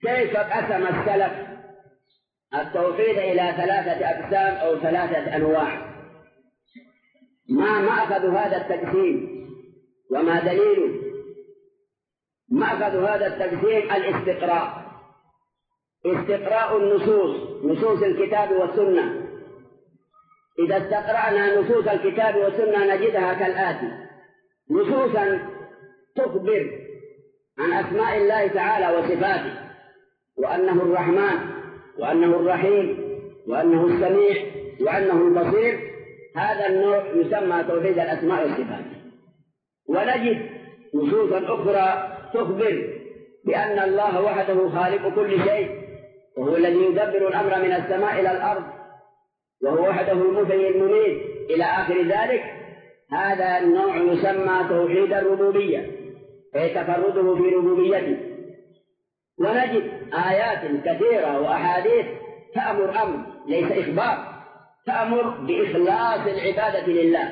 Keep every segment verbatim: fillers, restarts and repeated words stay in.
كيف قسم السلف التوحيد إلى ثلاثة أقسام أو ثلاثة أنواع؟ ما مأخذ هذا التقسيم وما دليله؟ مأخذ هذا التقسيم الاستقراء، استقراء النصوص، نصوص الكتاب والسنة. إذا استقرأنا نصوص الكتاب والسنة نجدها كالآتي: نصوصا تخبر عن أسماء الله تعالى وصفاته، وأنه الرحمن، وأنه الرحيم، وأنه السميع، وأنه البصير. هذا النوع يسمى توحيد الأسماء والصفات. ونجد نصوصا أخرى تخبر بأن الله وحده خالق كل شيء، وهو الذي يدبر الأمر من السماء إلى الأرض، وهو وحده المحيي المميت إلى آخر ذلك. هذا النوع يسمى توحيد الربوبية، أي تفرده في ربوبيته. ونجد آيات كثيرة وأحاديث تأمر أمر ليس إخبار، تأمر بإخلاص العبادة لله،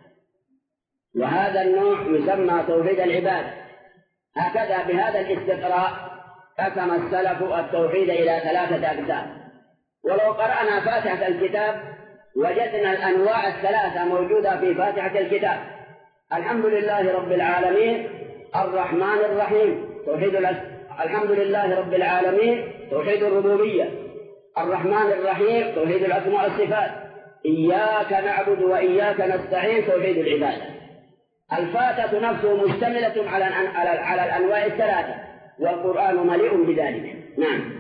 وهذا النوع يسمى توحيد العبادة. هكذا بهذا الاستقراء قسم السلف التوحيد إلى ثلاثة أقسام. ولو قرأنا فاتحة الكتاب وجدنا الأنواع الثلاثة موجودة في فاتحة الكتاب: الحمد لله رب العالمين، الرحمن الرحيم، توحيد الحمد لله رب العالمين توحيد الربوبية، الرحمن الرحيم توحيد الأسماء والصفات، إياك نعبد وإياك نستعين توحيد العبادة. الفاتحة نفسه مشتملة على على الأنواع الثلاثة، والقرآن مليء بذلك. نعم.